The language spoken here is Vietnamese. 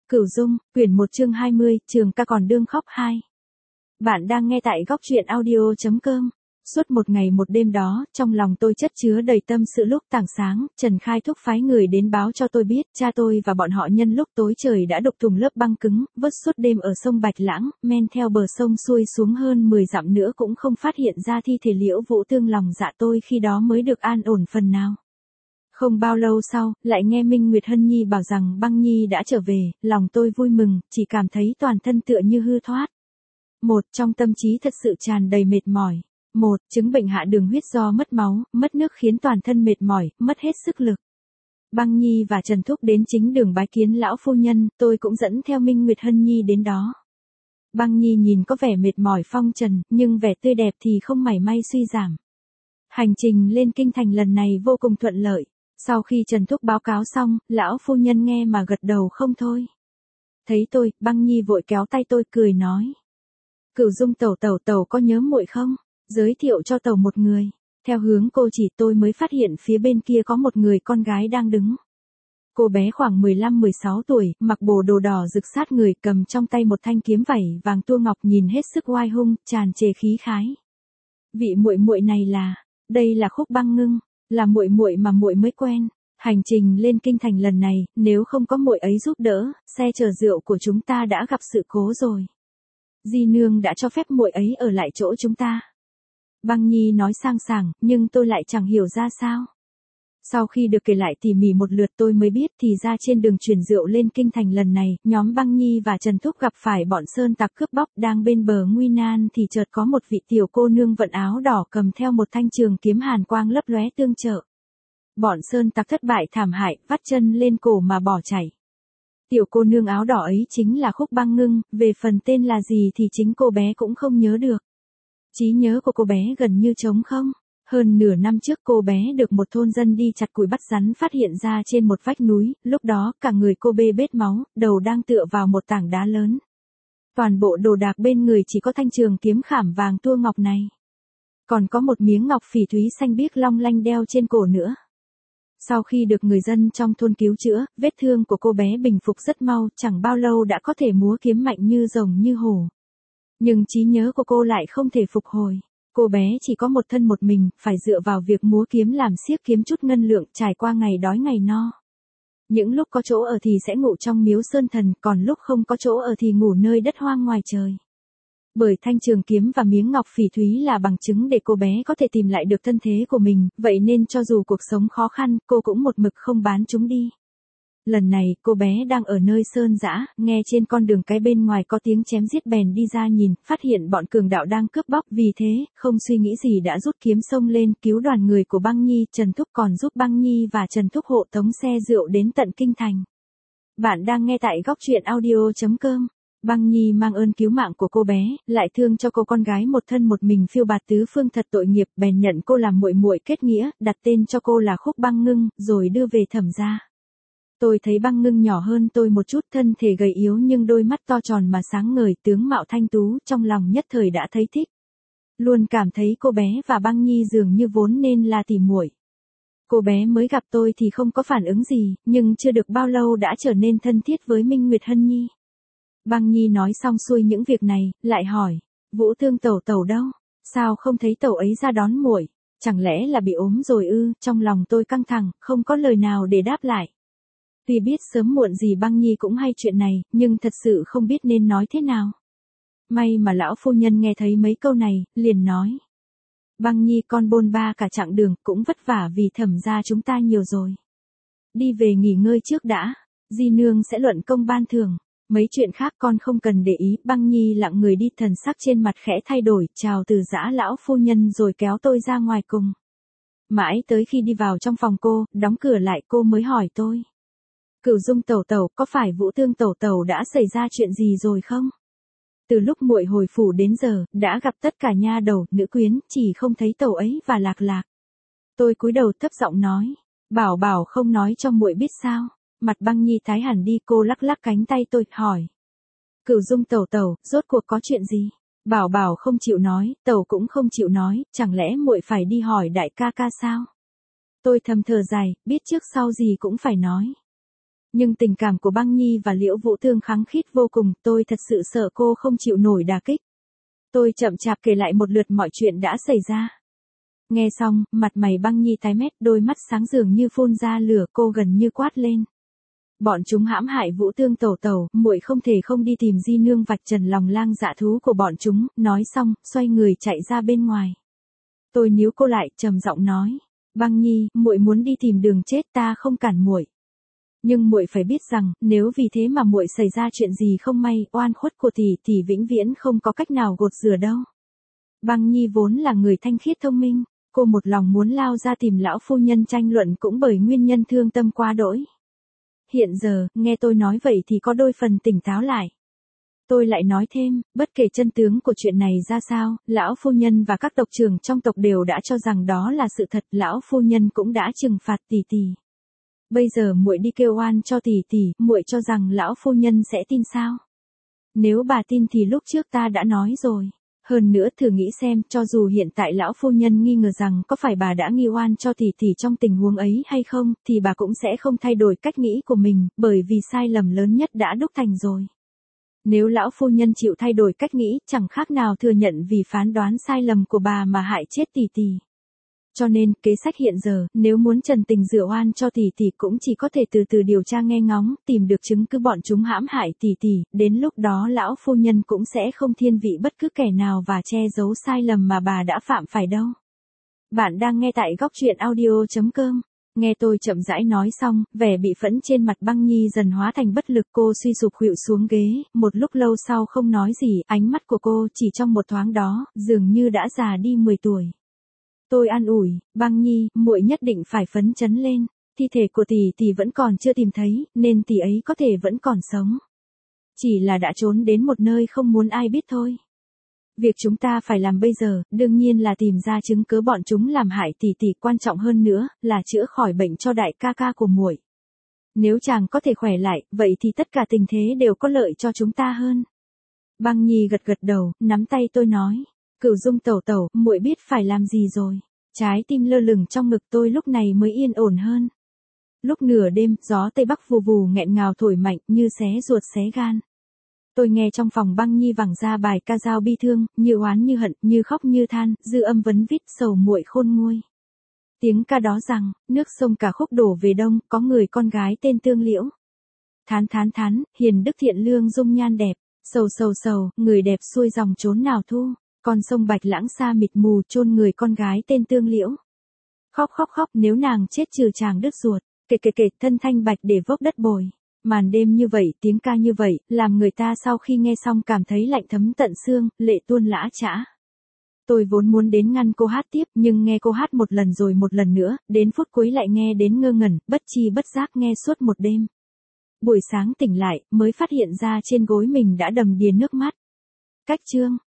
Cửu Dung, quyển 1 chương 20, Trường ca còn đương khóc 2. Bạn đang nghe tại góc truyện audio.com. Suốt một ngày một đêm đó, trong lòng tôi chất chứa đầy tâm sự. Lúc tảng sáng, Trần Khai Thúc phái người đến báo cho tôi biết, cha tôi và bọn họ nhân lúc tối trời đã đục thùng lớp băng cứng, vớt suốt đêm ở sông Bạch Lãng, men theo bờ sông xuôi xuống hơn 10 dặm nữa cũng không phát hiện ra thi thể Liễu Vũ Tương. Lòng dạ tôi khi đó mới được an ổn phần nào. Không bao lâu sau, lại nghe Minh Nguyệt Hân Nhi bảo rằng Băng Nhi đã trở về, lòng tôi vui mừng, chỉ cảm thấy toàn thân tựa như hư thoát. Trong tâm trí thật sự tràn đầy mệt mỏi. Chứng bệnh hạ đường huyết do mất máu, mất nước khiến toàn thân mệt mỏi, mất hết sức lực. Băng Nhi và Trần Thúc đến chính đường bái kiến lão phu nhân, tôi cũng dẫn theo Minh Nguyệt Hân Nhi đến đó. Băng Nhi nhìn có vẻ mệt mỏi phong trần, nhưng vẻ tươi đẹp thì không mảy may suy giảm. Hành trình lên kinh thành lần này vô cùng thuận lợi. Sau khi Trần Thúc báo cáo xong, lão phu nhân nghe mà gật đầu không thôi. Thấy tôi, Băng Nhi vội kéo tay tôi cười nói. Cửu Dung tẩu có nhớ muội không? Giới thiệu cho tẩu một người. Theo hướng cô chỉ tôi mới phát hiện phía bên kia có một người con gái đang đứng. Cô bé khoảng 15-16 tuổi, mặc bộ đồ đỏ rực sát người, cầm trong tay một thanh kiếm vảy vàng tua ngọc, nhìn hết sức oai hung, tràn trề khí khái. Vị muội này đây là Khúc Băng Ngưng, là muội mà muội mới quen. Hành trình lên kinh thành lần này, nếu không có muội ấy giúp đỡ, xe chở rượu của chúng ta đã gặp sự cố rồi. Di nương đã cho phép muội ấy ở lại chỗ chúng ta. Băng Nhi nói sang sảng, nhưng tôi lại chẳng hiểu ra sao. Sau khi được kể lại tỉ mỉ một lượt tôi mới biết thì ra trên đường chuyển rượu lên kinh thành lần này, nhóm Băng Nhi và Trần Thúc gặp phải bọn sơn tặc cướp bóc. Đang bên bờ nguy nan thì chợt có một vị tiểu cô nương vận áo đỏ cầm theo một thanh trường kiếm hàn quang lấp lóe tương trợ. Bọn sơn tặc thất bại thảm hại, vắt chân lên cổ mà bỏ chạy. Tiểu cô nương áo đỏ ấy chính là Khúc Băng Ngưng, về phần tên là gì thì chính cô bé cũng không nhớ được. Trí nhớ của cô bé gần như trống không. Hơn nửa năm trước cô bé được một thôn dân đi chặt củi bắt rắn phát hiện ra trên một vách núi, lúc đó cả người cô bê bết máu, đầu đang tựa vào một tảng đá lớn. Toàn bộ đồ đạc bên người chỉ có thanh trường kiếm khảm vàng tua ngọc này. Còn có một miếng ngọc phỉ thúy xanh biếc long lanh đeo trên cổ nữa. Sau khi được người dân trong thôn cứu chữa, vết thương của cô bé bình phục rất mau, chẳng bao lâu đã có thể múa kiếm mạnh như rồng như hổ. Nhưng trí nhớ của cô lại không thể phục hồi. Cô bé chỉ có một thân một mình, phải dựa vào việc múa kiếm làm xiếc kiếm chút ngân lượng, trải qua ngày đói ngày no. Những lúc có chỗ ở thì sẽ ngủ trong miếu sơn thần, còn lúc không có chỗ ở thì ngủ nơi đất hoang ngoài trời. Bởi thanh trường kiếm và miếng ngọc phỉ thúy là bằng chứng để cô bé có thể tìm lại được thân thế của mình, vậy nên cho dù cuộc sống khó khăn, cô cũng một mực không bán chúng đi. Lần này, cô bé đang ở nơi sơn dã, nghe trên con đường cái bên ngoài có tiếng chém giết bèn đi ra nhìn, phát hiện bọn cường đạo đang cướp bóc, vì thế, không suy nghĩ gì đã rút kiếm xông lên cứu đoàn người của Băng Nhi. Trần Thúc còn giúp Băng Nhi và Trần Thúc hộ tống xe rượu đến tận kinh thành. Bạn đang nghe tại góc truyện audio.com. Băng Nhi mang ơn cứu mạng của cô bé, lại thương cho cô con gái một thân một mình phiêu bạt tứ phương thật tội nghiệp, bèn nhận cô làm muội kết nghĩa, đặt tên cho cô là Khúc Băng Ngưng, rồi đưa về Thẩm gia. Tôi thấy Băng Ngưng nhỏ hơn tôi một chút, thân thể gầy yếu nhưng đôi mắt to tròn mà sáng ngời, tướng mạo thanh tú, trong lòng nhất thời đã thấy thích. Luôn cảm thấy cô bé và Băng Nhi dường như vốn nên là tỉ muội. Cô bé mới gặp tôi thì không có phản ứng gì, nhưng chưa được bao lâu đã trở nên thân thiết với Minh Nguyệt Hân Nhi. Băng Nhi nói xong xuôi những việc này, lại hỏi, Vũ Tương tẩu đâu? Sao không thấy tẩu ấy ra đón muội? Chẳng lẽ là bị ốm rồi ư? Trong lòng tôi căng thẳng, không có lời nào để đáp lại. Tuy biết sớm muộn gì Băng Nhi cũng hay chuyện này, nhưng thật sự không biết nên nói thế nào. May mà lão phu nhân nghe thấy mấy câu này, liền nói. Băng Nhi con bôn ba cả chặng đường, cũng vất vả vì Thẩm gia chúng ta nhiều rồi. Đi về nghỉ ngơi trước đã, di nương sẽ luận công ban thưởng. Mấy chuyện khác con không cần để ý. Băng Nhi lặng người đi, thần sắc trên mặt khẽ thay đổi, chào từ giã lão phu nhân rồi kéo tôi ra ngoài cùng. Mãi tới khi đi vào trong phòng cô, đóng cửa lại cô mới hỏi tôi. Cửu Dung tẩu, có phải Vũ Tương tẩu đã xảy ra chuyện gì rồi không? Từ lúc muội hồi phủ đến giờ, đã gặp tất cả nha đầu, nữ quyến, chỉ không thấy tẩu ấy và Lạc. Tôi cúi đầu thấp giọng nói, bảo không nói cho muội biết sao? Mặt Băng Nhi tái hẳn đi, cô lắc cánh tay tôi, hỏi. Cửu Dung tẩu, rốt cuộc có chuyện gì? Bảo không chịu nói, tẩu cũng không chịu nói, chẳng lẽ muội phải đi hỏi đại ca sao? Tôi thầm thở dài, biết trước sau gì cũng phải nói. Nhưng tình cảm của Băng Nhi và Liễu Vũ Thương khăng khít vô cùng, tôi thật sự sợ cô không chịu nổi đả kích. Tôi chậm chạp kể lại một lượt mọi chuyện đã xảy ra. Nghe xong, mặt mày Băng Nhi tái mét, đôi mắt sáng dường như phun ra lửa, cô gần như quát lên. Bọn chúng hãm hại Vũ Thương tẩu tẩu, muội không thể không đi tìm Di nương vạch trần lòng lang dạ thú của bọn chúng, nói xong, xoay người chạy ra bên ngoài. Tôi níu cô lại, trầm giọng nói, Băng Nhi, muội muốn đi tìm đường chết, ta không cản muội. Nhưng muội phải biết rằng, nếu vì thế mà muội xảy ra chuyện gì không may, oan khuất của tỷ vĩnh viễn không có cách nào gột rửa đâu. Băng Nhi vốn là người thanh khiết thông minh, cô một lòng muốn lao ra tìm lão phu nhân tranh luận cũng bởi nguyên nhân thương tâm quá đỗi. Hiện giờ, nghe tôi nói vậy thì có đôi phần tỉnh táo lại. Tôi lại nói thêm, bất kể chân tướng của chuyện này ra sao, lão phu nhân và các tộc trưởng trong tộc đều đã cho rằng đó là sự thật, lão phu nhân cũng đã trừng phạt tỷ. Bây giờ muội đi kêu oan cho tỷ, muội cho rằng lão phu nhân sẽ tin sao? Nếu bà tin thì lúc trước ta đã nói rồi. Hơn nữa thử nghĩ xem, cho dù hiện tại lão phu nhân nghi ngờ rằng có phải bà đã nghi oan cho tỷ trong tình huống ấy hay không, thì bà cũng sẽ không thay đổi cách nghĩ của mình, bởi vì sai lầm lớn nhất đã đúc thành rồi. Nếu lão phu nhân chịu thay đổi cách nghĩ, chẳng khác nào thừa nhận vì phán đoán sai lầm của bà mà hại chết tỷ. Cho nên, kế sách hiện giờ, nếu muốn trần tình rửa oan cho tỷ cũng chỉ có thể từ từ điều tra nghe ngóng, tìm được chứng cứ bọn chúng hãm hại tỷ, đến lúc đó lão phu nhân cũng sẽ không thiên vị bất cứ kẻ nào và che giấu sai lầm mà bà đã phạm phải đâu. Bạn đang nghe tại góc truyện audio.com. Nghe tôi chậm rãi nói xong, vẻ bị phẫn trên mặt Băng Nhi dần hóa thành bất lực, cô suy sụp khuỵu xuống ghế, một lúc lâu sau không nói gì, ánh mắt của cô chỉ trong một thoáng đó, dường như đã già đi 10 tuổi. Tôi an ủi, Băng Nhi, muội nhất định phải phấn chấn lên, thi thể của tỷ vẫn còn chưa tìm thấy, nên tỷ ấy có thể vẫn còn sống. Chỉ là đã trốn đến một nơi không muốn ai biết thôi. Việc chúng ta phải làm bây giờ, đương nhiên là tìm ra chứng cứ bọn chúng làm hại tỷ, quan trọng hơn nữa, là chữa khỏi bệnh cho đại ca ca của muội. Nếu chàng có thể khỏe lại, vậy thì tất cả tình thế đều có lợi cho chúng ta hơn. Băng Nhi gật đầu, nắm tay tôi nói. Cửu Dung tẩu, muội biết phải làm gì rồi. Trái tim lơ lửng trong ngực tôi lúc này mới yên ổn hơn. Lúc nửa đêm, gió Tây Bắc vù vù nghẹn ngào thổi mạnh như xé ruột xé gan. Tôi nghe trong phòng Băng Nhi vẳng ra bài ca dao bi thương, như oán như hận, như khóc như than, dư âm vấn vít sầu muội khôn nguôi. Tiếng ca đó rằng, nước sông cả khúc đổ về đông, có người con gái tên Tương Liễu. Thán, hiền đức thiện lương dung nhan đẹp, sầu, người đẹp xuôi dòng trốn nào thu. Con sông Bạch lãng xa mịt mù chôn người con gái tên Tương Liễu. Khóc, nếu nàng chết trừ chàng đứt ruột, kệ, thân thanh bạch để vốc đất bồi. Màn đêm như vậy, tiếng ca như vậy, làm người ta sau khi nghe xong cảm thấy lạnh thấm tận xương, lệ tuôn lã chã. Tôi vốn muốn đến ngăn cô hát tiếp, nhưng nghe cô hát một lần rồi một lần nữa, đến phút cuối lại nghe đến ngơ ngẩn, bất chi bất giác nghe suốt một đêm. Buổi sáng tỉnh lại, mới phát hiện ra trên gối mình đã đầm đìa nước mắt. Cách chương